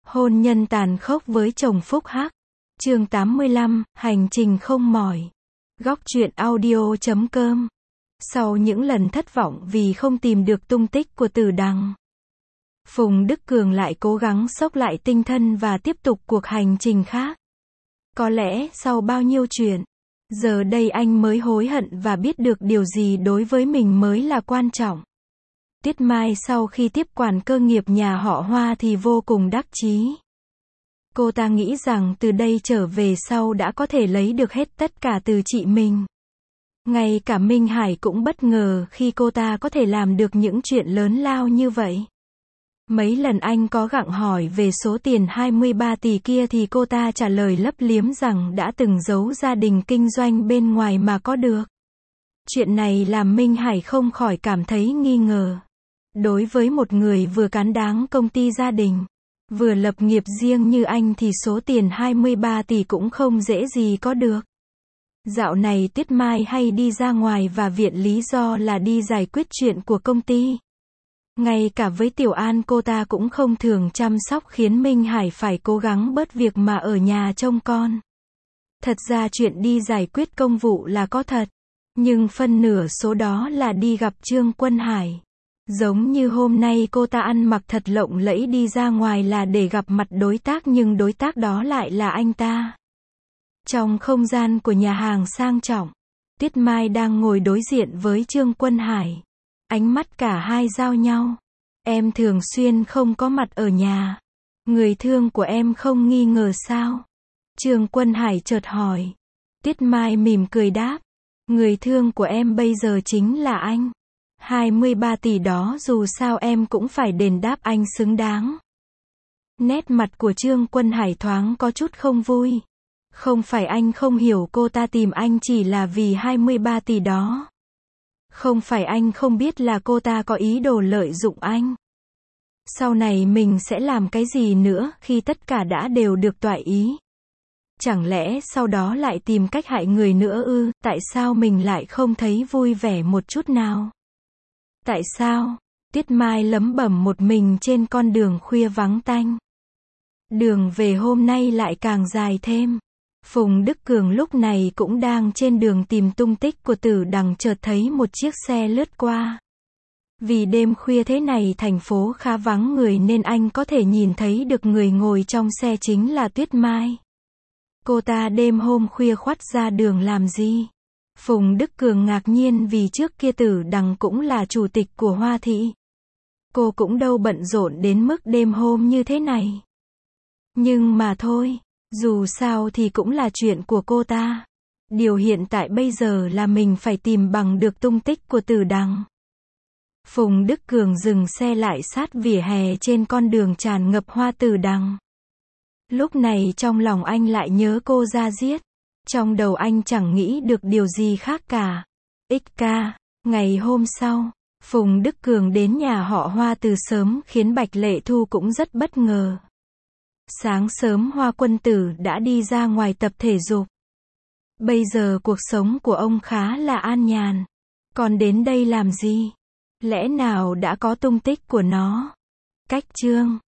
Hôn nhân tàn khốc với chồng phúc hắc. Chương 85, hành trình không mỏi. Góc truyện audio.com. Sau những lần thất vọng vì không tìm được tung tích của Tử Đằng, Phùng Đức Cường lại cố gắng xốc lại tinh thần và tiếp tục cuộc hành trình khác. Có lẽ sau bao nhiêu chuyện, giờ đây anh mới hối hận và biết được điều gì đối với mình mới là quan trọng. Tiết Mai sau khi tiếp quản cơ nghiệp nhà họ Hoa thì vô cùng đắc chí. Cô ta nghĩ rằng từ đây trở về sau đã có thể lấy được hết tất cả từ chị mình. Ngay cả Minh Hải cũng bất ngờ khi cô ta có thể làm được những chuyện lớn lao như vậy. Mấy lần anh có gặng hỏi về số tiền 23 tỷ kia thì cô ta trả lời lấp liếm rằng đã từng giấu gia đình kinh doanh bên ngoài mà có được. Chuyện này làm Minh Hải không khỏi cảm thấy nghi ngờ. Đối với một người vừa cán đáng công ty gia đình, vừa lập nghiệp riêng như anh thì số tiền 23 tỷ cũng không dễ gì có được. Dạo này Tiết Mai hay đi ra ngoài và viện lý do là đi giải quyết chuyện của công ty. Ngay cả với Tiểu An cô ta cũng không thường chăm sóc khiến Minh Hải phải cố gắng bớt việc mà ở nhà trông con. Thật ra chuyện đi giải quyết công vụ là có thật, nhưng phân nửa số đó là đi gặp Trương Quân Hải. Giống như hôm nay cô ta ăn mặc thật lộng lẫy đi ra ngoài là để gặp mặt đối tác nhưng đối tác đó lại là anh ta. Trong không gian của nhà hàng sang trọng, Tiết Mai đang ngồi đối diện với Trương Quân Hải. Ánh mắt cả hai giao nhau. Em thường xuyên không có mặt ở nhà. Người thương của em không nghi ngờ sao? Trương Quân Hải chợt hỏi. Tiết Mai mỉm cười đáp. Người thương của em bây giờ chính là anh. 23 tỷ đó dù sao em cũng phải đền đáp anh xứng đáng. Nét mặt của Trương Quân Hải thoáng có chút không vui. Không phải anh không hiểu cô ta tìm anh chỉ là vì 23 tỷ đó. Không phải anh không biết là cô ta có ý đồ lợi dụng anh. Sau này mình sẽ làm cái gì nữa khi tất cả đã đều được toại ý? Chẳng lẽ sau đó lại tìm cách hại người nữa ư? Tại sao mình lại không thấy vui vẻ một chút nào? Tại sao? Tiết Mai lẩm bẩm một mình trên con đường khuya vắng tanh. Đường về hôm nay lại càng dài thêm. Phùng Đức Cường lúc này cũng đang trên đường tìm tung tích của Tử Đằng chợt thấy một chiếc xe lướt qua. Vì đêm khuya thế này thành phố khá vắng người nên anh có thể nhìn thấy được người ngồi trong xe chính là Tuyết Mai. Cô ta đêm hôm khuya khoắt ra đường làm gì? Phùng Đức Cường ngạc nhiên vì trước kia Tử Đằng cũng là chủ tịch của Hoa Thị. Cô cũng đâu bận rộn đến mức đêm hôm như thế này. Nhưng mà thôi. Dù sao thì cũng là chuyện của cô ta. Điều hiện tại bây giờ là mình phải tìm bằng được tung tích của Tử Đằng. Phùng Đức Cường dừng xe lại sát vỉa hè trên con đường tràn ngập hoa tử đằng. Lúc này trong lòng anh lại nhớ cô ra diết. Trong đầu anh chẳng nghĩ được điều gì khác cả. XK, ngày hôm sau, Phùng Đức Cường đến nhà họ Hoa từ sớm khiến Bạch Lệ Thu cũng rất bất ngờ. Sáng sớm Hoa Quân Tử đã đi ra ngoài tập thể dục. Bây giờ cuộc sống của ông khá là an nhàn. Còn đến đây làm gì? Lẽ nào đã có tung tích của nó? Cách chương